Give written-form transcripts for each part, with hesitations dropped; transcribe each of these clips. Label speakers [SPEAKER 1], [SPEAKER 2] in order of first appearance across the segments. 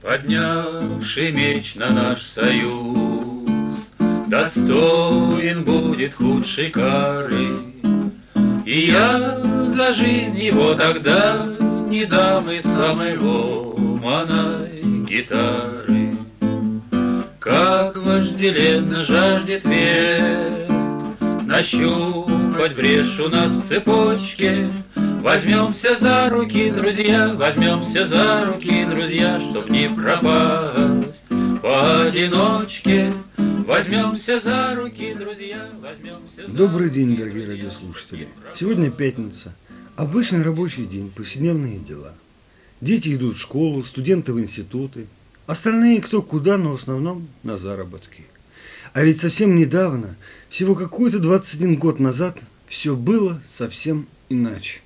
[SPEAKER 1] поднявший меч на наш союз, достоин будет худшей кары. И я за жизнь его тогда не дам и самой ломаной гитары. Как вожделенно жаждет век нащупать брешь у нас в цепочке. Возьмемся за руки, друзья, возьмемся за руки, друзья, чтоб не пропасть поодиночке. Возьмемся за руки, друзья, возьмемся за...
[SPEAKER 2] Добрый день, дорогие радиослушатели. Сегодня пятница. Обычный рабочий день, повседневные дела. Дети идут в школу, студенты в институты. Остальные кто куда, но в основном на заработки. А ведь совсем недавно, всего какой-то 21 год назад, все было совсем иначе.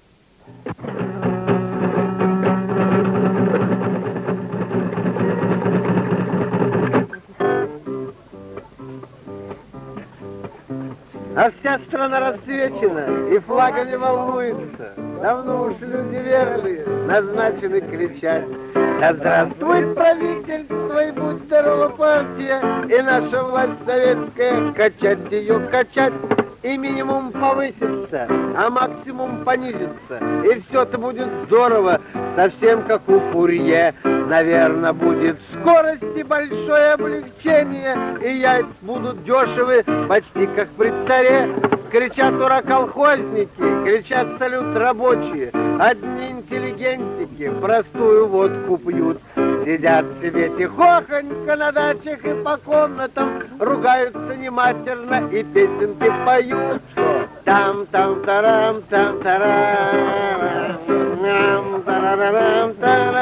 [SPEAKER 3] А вся страна расцвечена и флагами волнуется. Давно уж люди верные назначены кричать: да здравствует правительство, и будь здорова партия, и наша власть советская, качать ее, качать. И минимум повысится, а максимум понизится. И все-то будет здорово, совсем как у Фурье. Наверное, будет в скорости большое облегчение, и яйца будут дешевы, почти как при царе. Кричат ура колхозники, кричат салют рабочие. Одни интеллигентики простую водку пьют. Сидят себе тихохонько на дачах и по комнатам, ругаются нематерно и песенки поют. Там-там-тарам, там-тарам, там-тарарам,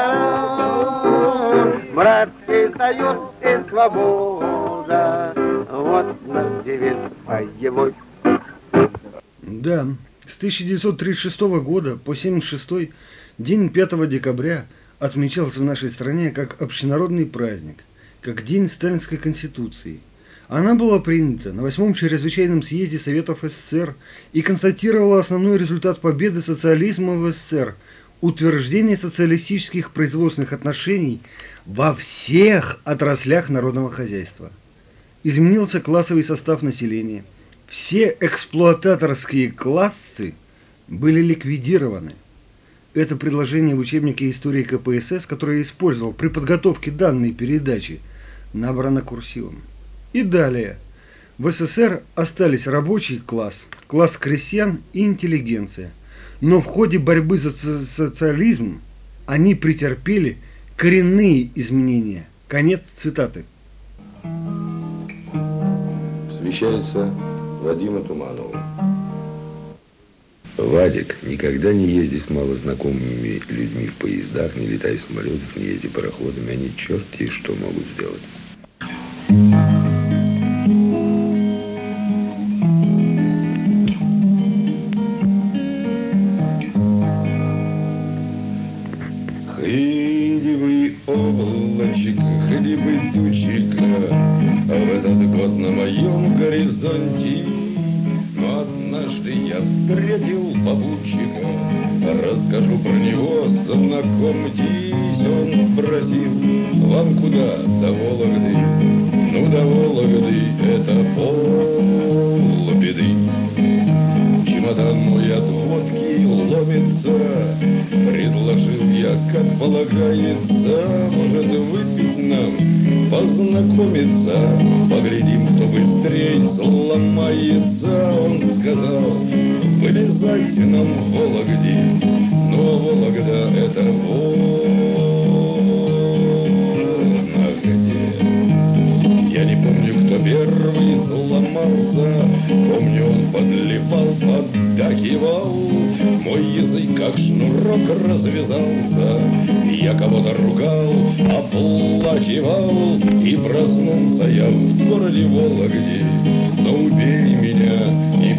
[SPEAKER 3] тарарам. Братский союз и свобода, вот наш девиз боевой.
[SPEAKER 2] Да, с 1936 года по 1976 день 5 декабря отмечался в нашей стране как общенародный праздник, как День Сталинской Конституции. Она была принята на 8-м чрезвычайном съезде Советов СССР и констатировала основной результат победы социализма в СССР – утверждение социалистических производственных отношений во всех отраслях народного хозяйства. Изменился классовый состав населения. Все эксплуататорские классы были ликвидированы. Это предложение в учебнике истории КПСС, которое я использовал при подготовке данной передачи, набрано курсивом. И далее. В СССР остались рабочий класс, класс крестьян и интеллигенция. Но в ходе борьбы за социализм они претерпели коренные изменения. Конец цитаты.
[SPEAKER 4] Посвящается Вадиму Туманову. Вадик, никогда не езди с малознакомыми людьми в поездах, не летай в самолетах, не езди пароходами. Они черти что могут сделать. Хлебы облачка, хлебы тучика, а в этот год на моем горизонте однажды я встретил попутчика. Расскажу про него, знакомьтесь. Он спросил: вам куда? До Вологды. Ну, до Вологды это полбеды. Чемодан мой от водки ломится. Предложил я, как полагается, может, выпить нам, познакомиться. Поглядим, кто быстрее сломается. Он сказал: вылезайте нам в Вологде. Но Вологда это вон где. Я не помню, кто первый сломался. Помню, он подливал, поддакивал. Мой язык как шнурок развязался. Я кого-то ругал, оплакивал. И проснулся я в городе Вологде. Но убей меня, не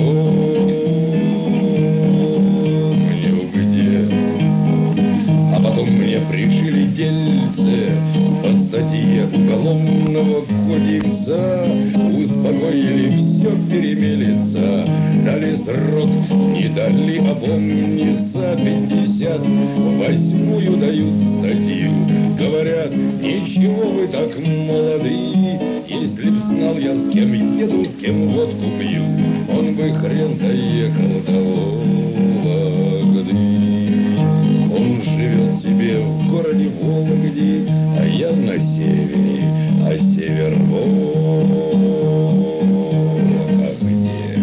[SPEAKER 4] припомню где. А потом мне пришили дельце по статье Уголовного кодекса. Успокоили, все перемелется. Дали срок, не дали опомниться. 58-ю дают статью. Говорят, говорят, ничего вы так молоды. Если б знал я, с кем еду, с кем водку пью, он бы хрен доехал до Вологды. Он живет себе в городе Вологде, а я на севере, а север Вологде.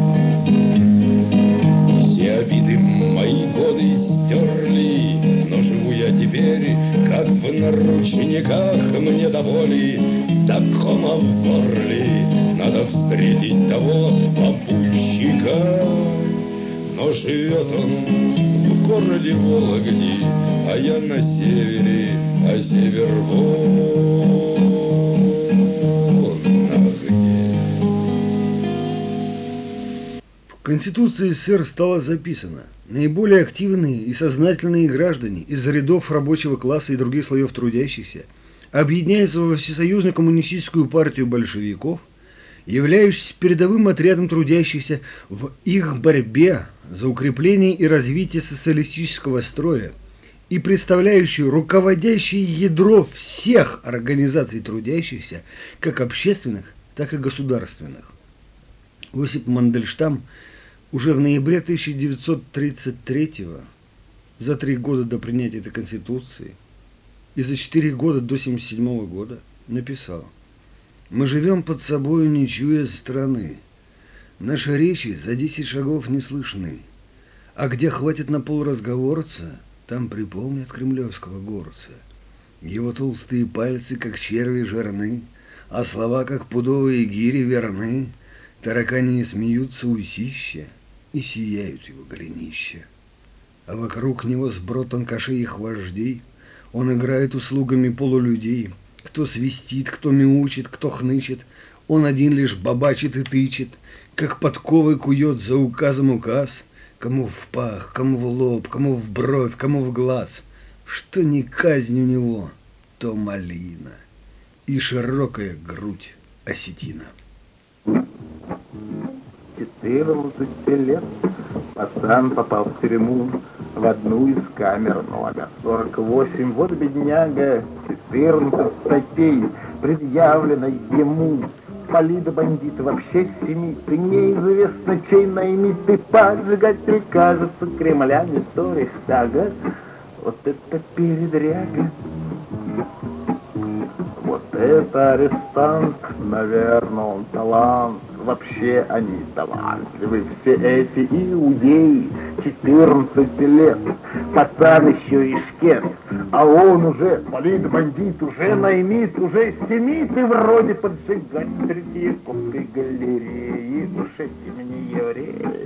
[SPEAKER 4] Все обиды мои годы стерли, но живу я теперь, как в наручниках, мне до боли, до кома в горле. Надо встретить того попутчика, но живет он в городе Вологде, а я на севере, а север Вологде.
[SPEAKER 2] В Конституции СССР стало записано: наиболее активные и сознательные граждане из рядов рабочего класса и других слоев трудящихся объединяются во Всесоюзную коммунистическую партию большевиков, являющуюся передовым отрядом трудящихся в их борьбе за укрепление и развитие социалистического строя и представляющую руководящее ядро всех организаций трудящихся, как общественных, так и государственных. Осип Мандельштам уже в ноябре 1933-го, за 3 года до принятия этой Конституции и за 4 года до 1977 года, написал: «Мы живем под собою, не чуя страны. Наши речи за 10 шагов не слышны. А где хватит на полразговорца, там припомнят кремлевского горца. Его толстые пальцы, как черви, жирны, а слова, как пудовые гири, верны. Таракани смеются усища и сияют его голенища. А вокруг него сброд тонкашей их вождей. Он играет услугами полулюдей. Кто свистит, кто мяучит, кто хнычет. Он один лишь бабачит и тычет, как подковы кует за указом указ. Кому в пах, кому в лоб, кому в бровь, кому в глаз. Что не казнь у него, то малина и широкая грудь осетина».
[SPEAKER 3] 14 лет пацан попал в тюрьму, в одну из камер номер 48. Вот бедняга, 14 статей предъявлено ему. Полида бандиты вообще семиты, неизвестно чей наймитый поджигатель, кажется, Кремля в историях сага. Вот это передряга. Вот это арестант, наверное, он талант. Вообще они талантливы, все эти иудеи. 14 лет, пацан еще и шкет, а он уже политбандит, уже наймит, уже семит, и вроде поджигать в Третьяковской галереи. Уж эти мне евреи.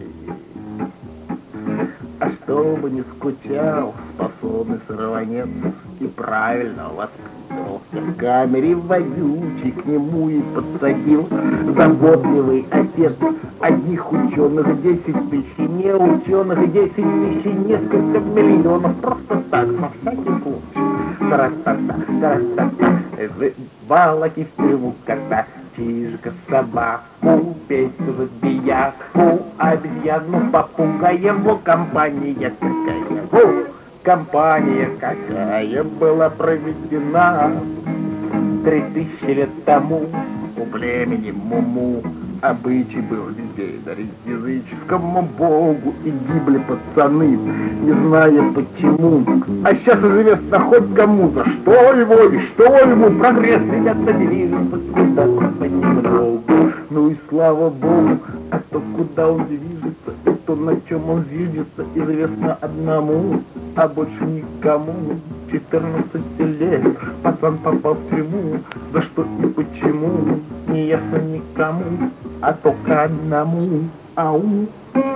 [SPEAKER 3] А чтобы не скучал способный сорванец и правильно воспитывался в камере, вонючий к нему и подсадил заботливый отец. Одних ученых 10 тысяч, не ученых 10 тысяч, несколько миллионов, просто так, на всякий случай. Тарас-та-та, валаки в тюрьму кота, чижика, собаку, песню забияку, обезьяну, попугая, во компания какая, компания какая была проведена 3000 лет тому у племени Муму. Обычай был людей дарить языческому богу, и гибли пацаны, не зная почему. А сейчас известно хоть кому, за что его и что ему. Прогресс, ребята, движется куда-то понемногу. Ну и слава богу, а то куда он движется, и то на чем он движется, известно одному, а больше никому. 14 лет пацан попал в тюрьму, за что и почему, не ясно никому, а только одному. Ау.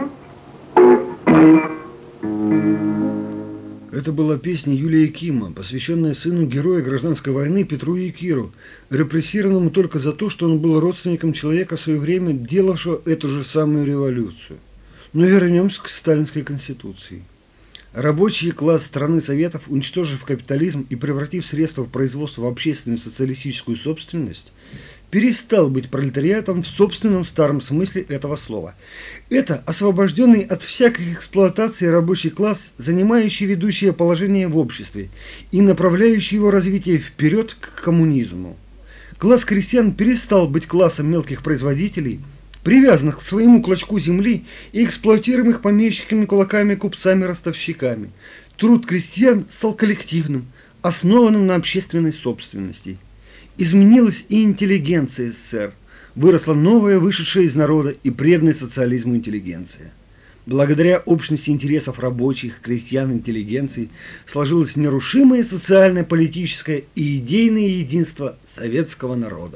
[SPEAKER 2] Это была песня Юлия Кима, посвященная сыну героя гражданской войны Петру Якиру, репрессированному только за то, что он был родственником человека в свое время, делавшего эту же самую революцию. Но вернемся к сталинской конституции. Рабочий класс страны Советов, уничтожив капитализм и превратив средства в производство в общественную социалистическую собственность, перестал быть пролетариатом в собственном старом смысле этого слова. Это освобожденный от всякой эксплуатации рабочий класс, занимающий ведущее положение в обществе и направляющий его развитие вперед к коммунизму. Класс крестьян перестал быть классом мелких производителей, привязанных к своему клочку земли и эксплуатируемых помещиками, кулаками, купцами-ростовщиками. Труд крестьян стал коллективным, основанным на общественной собственности. Изменилась и интеллигенция СССР. Выросла новая, вышедшая из народа и преданная социализму интеллигенция. Благодаря общности интересов рабочих, крестьян, интеллигенции сложилось нерушимое социальное, политическое и идейное единство советского народа.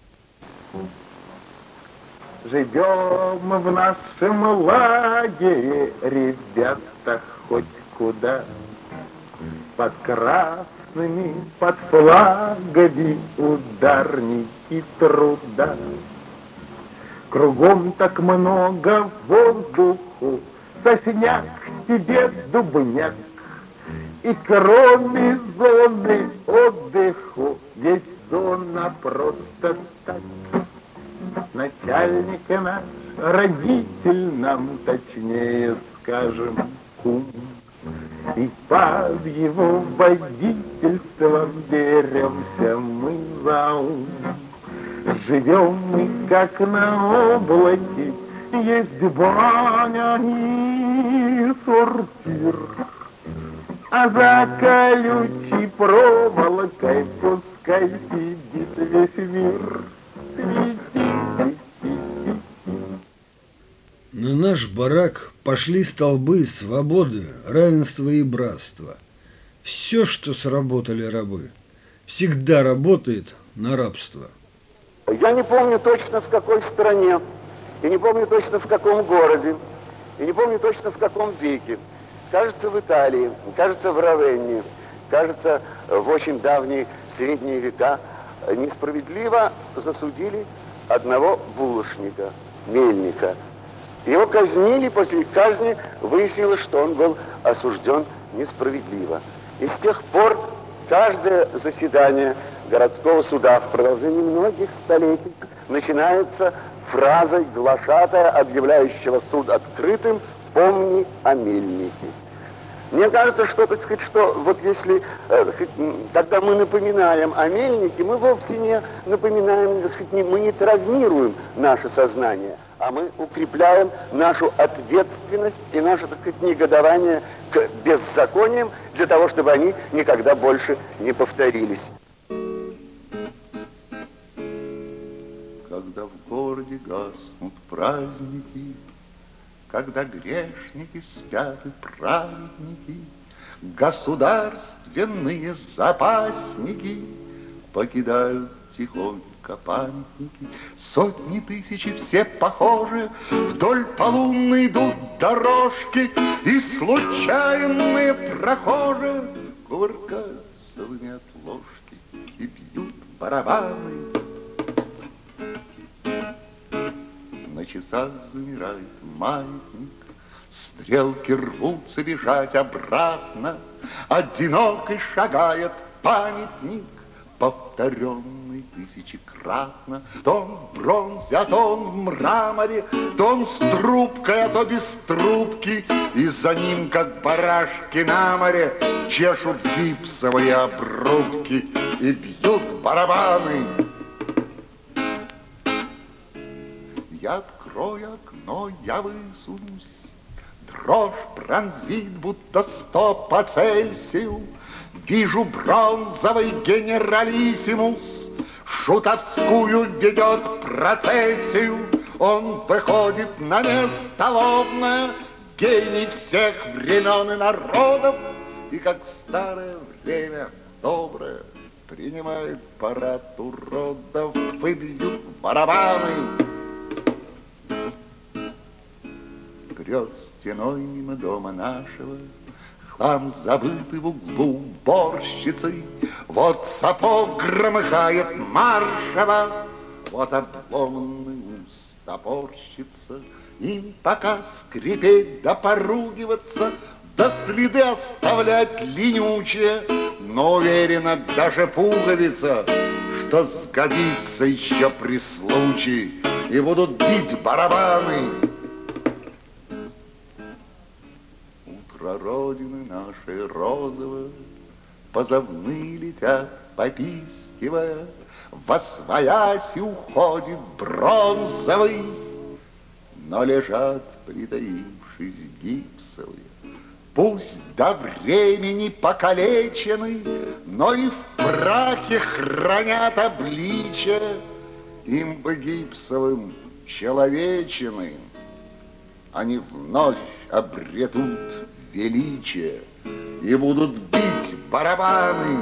[SPEAKER 3] Живем мы в нашем лагере, ребята, хоть куда. Под красными, под флагами ударники труда. Кругом так много воздуху, сосняк тебе дубняк. И кроме зоны отдыху есть зона просто так. Начальник наш, родитель нам, точнее скажем, кум. И под его водительством беремся мы за ум. Живем мы как на облаке, есть баня и сортир. А за колючей проволокой пускай сидит весь мир.
[SPEAKER 2] На наш барак пошли столбы свободы, равенства и братства. Все, что сработали рабы, всегда работает на рабство.
[SPEAKER 5] Я не помню точно в какой стране, и не помню точно в каком городе, и не помню точно в каком веке. Кажется, в Италии, кажется, в Равенне, кажется, в очень давние средние века несправедливо засудили одного булочника, мельника. Его казнили, после казни выяснилось, что он был осужден несправедливо. И с тех пор каждое заседание городского суда в продолжении многих столетий начинается фразой глашатая, объявляющего суд открытым: «Помни о мельнике». Мне кажется, что, так сказать, что вот если, когда мы напоминаем о мельнике, мы вовсе не напоминаем, так сказать, мы не травмируем наше сознание, а мы укрепляем нашу ответственность и наше, так сказать, негодование к беззакониям для того, чтобы они никогда больше не повторились.
[SPEAKER 6] Когда в городе гаснут праздники, когда грешники спят и праведники, государственные запасники покидают тихонько памятники. Сотни тысяч, все похожи, вдоль полунной идут дорожки, и случайные прохожие кувыркаются в от ложки и бьют барабаны. На часах замирает маятник, стрелки рвутся бежать обратно, одинокий шагает памятник, повторенный тысячекратно. То он в бронзе, а то он в мраморе, то он с трубкой, а то без трубки, и за ним, как барашки на море, чешут гипсовые обрубки и бьют барабаны. Я открою окно, я высунусь, дрожь пронзит, будто 100 по Цельсию. Вижу бронзовый генералиссимус, шутовскую ведет процессию. Он выходит на место лобное, гений всех времен и народов, и как в старое время доброе принимает парад уродов, выбьют барабаны. Прет стеной мимо дома нашего, хлам забытый в углу уборщицы. Вот сапог громыхает маршево, вот обломанный ус топорщится. Им пока скрипеть да поругиваться, да следы оставлять ленючие, но уверена даже пуговица, что сгодится еще при случае, и будут бить барабаны. Утро Родины нашей розовой, позывные летят, попискивая, восвоясь и уходит бронзовый, но лежат, притаившись, гипсовые. Пусть до времени покалечены, но и в прахе хранят обличие. Им бы гипсовым человечины, они вновь обретут величие и будут бить барабаны.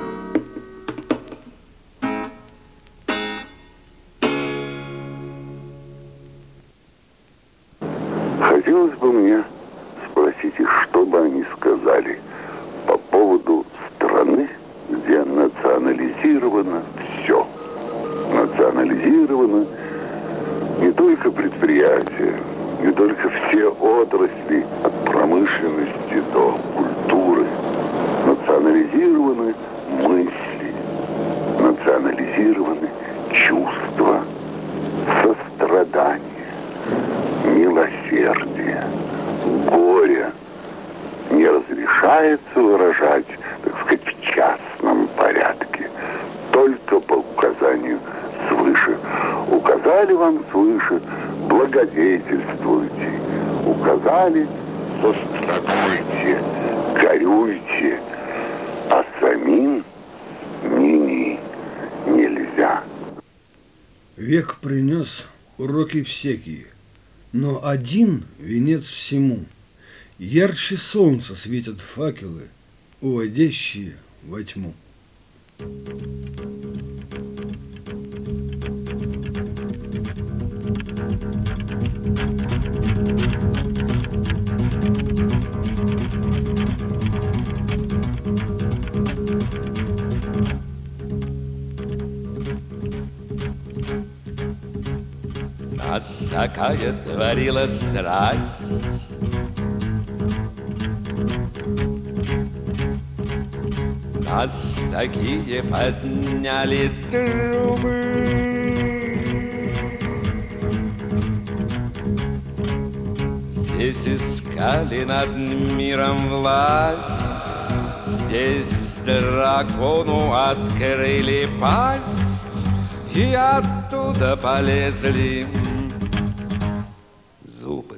[SPEAKER 5] Хотелось бы мне спросить их, что бы они сказали по поводу страны, где национализировано все. Национализировано не только предприятия, не только все отрасли, от промышленности до культуры. Национализированы мысли, национализированы чувства, сострадание, милосердие, горе. Не разрешается выражать, так сказать, в частном порядке, только по указанию свыше. Указали вам свыше, благодетельствуйте. Указали, сострадуйте, горюйте. А самим ни нельзя.
[SPEAKER 2] Век принес уроки всякие, но один венец всему. Ярче солнца светят факелы, уводящие во тьму.
[SPEAKER 4] Нас такая творила страсть, нас такие подняли трубы. Здесь искали над миром власть, здесь дракону открыли пасть, и оттуда полезли зубы.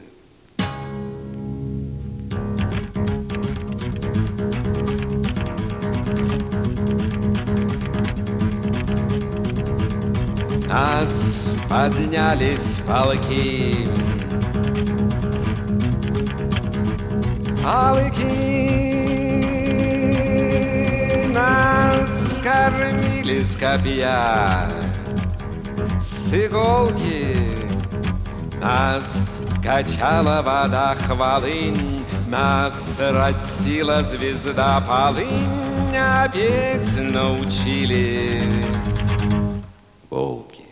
[SPEAKER 4] Нас поднялись полки, нас кормили с копья, с иголки. Нас качала вода хвалынь, нас растила звезда полынь, а петь научили волки.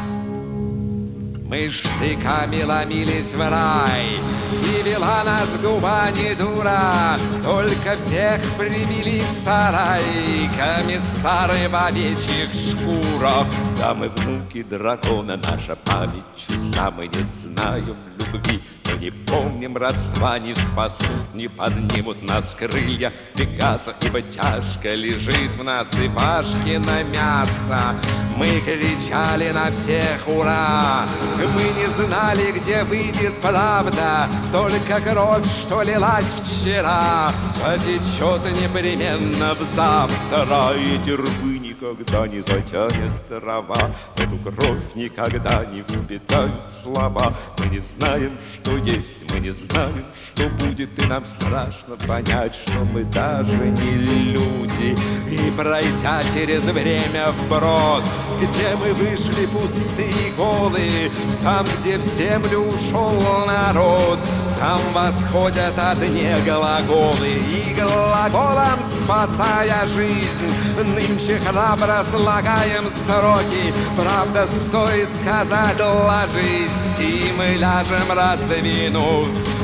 [SPEAKER 4] Мы штыками ломились в рай, и вела нас губа не дура, только всех привели в сарай комиссары в овечьих шкурах. Да мы внуки дракона, наша память чиста, мы не знаем любви, мы не помним родства, не спасут, не поднимут нас крылья Пегаса, ибо тяжко лежит в нас и Пашкино мясо. Мы кричали на всех ура, мы не знали, где выйдет правда, только кровь, что лилась вчера, потечет непременно в завтра, и терпы никогда не затянет трава, эту кровь никогда не впитают слова. Мы не знаем, что есть, мы не знаем, что будет, и нам страшно понять, что мы даже не люди. И пройдя через время вброд, где мы вышли пустые голые, там, где в землю ушел народ, там восходят одни глаголы, и глаголом спасая жизнь, нынче храбро слагаем строки. Правда, стоит сказать, ложись, и мы ляжем раздвинув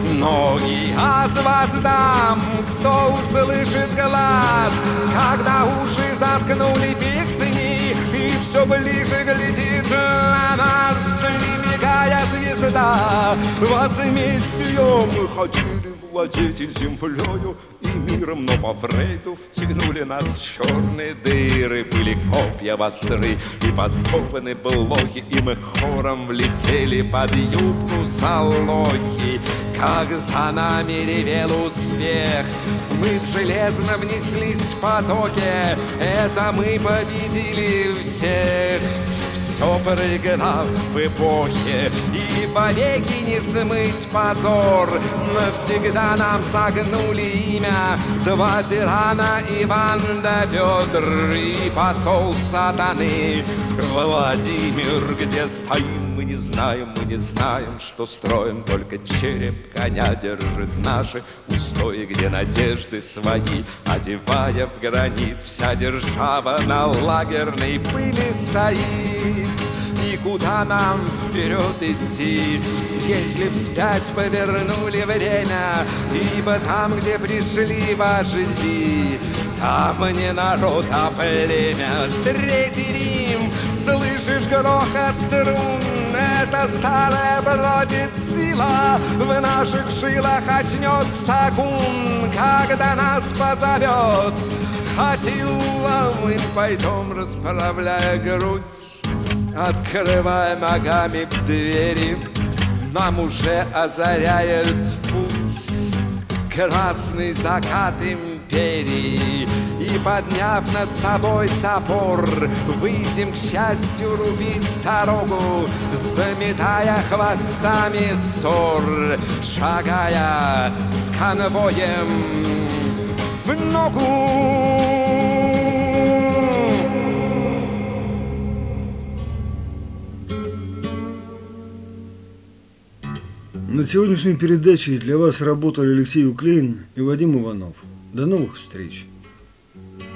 [SPEAKER 7] ноги от вас дам, кто услышит глаз, когда уши заткнули песни, и все ближе глядит на нас, немигая звезда. Возмездием хотели владеть землею и миром, но по Фрейду втянули нас в черные дыры. Были копья востры и подкованы блохи, и мы хором влетели под юбку Салохи. Как за нами ревел успех, мы в железно внеслись в потоке, это мы победили всех. Все проиграв в эпохе, и вовеки не смыть позор. Навсегда нам согнули имя два тирана, Иван да Петр, и посол сатаны Владимир. Где стоим, мы не знаем, что строим, только череп коня держит наши устои, где надежды свои, одевая в гранит, вся держава на лагерной пыли стоит. И куда нам вперед идти, если вспять повернули время? Ибо там, где пришли вожди, там не народ, а племя. Третий Рим, слышишь грохот струн? Это старая бродит сила, в наших жилах очнется гун, когда нас позовет Атилла. Мы пойдем, расправляя грудь, открывая ногами двери, нам уже озаряет путь красный закат империи. И, подняв над собой топор, выйдем к счастью рубить дорогу, заметая хвостами ссор, шагая с конвоем в ногу.
[SPEAKER 2] Над сегодняшней передачей для вас работали Алексей Уклейн и Вадим Иванов. До новых встреч!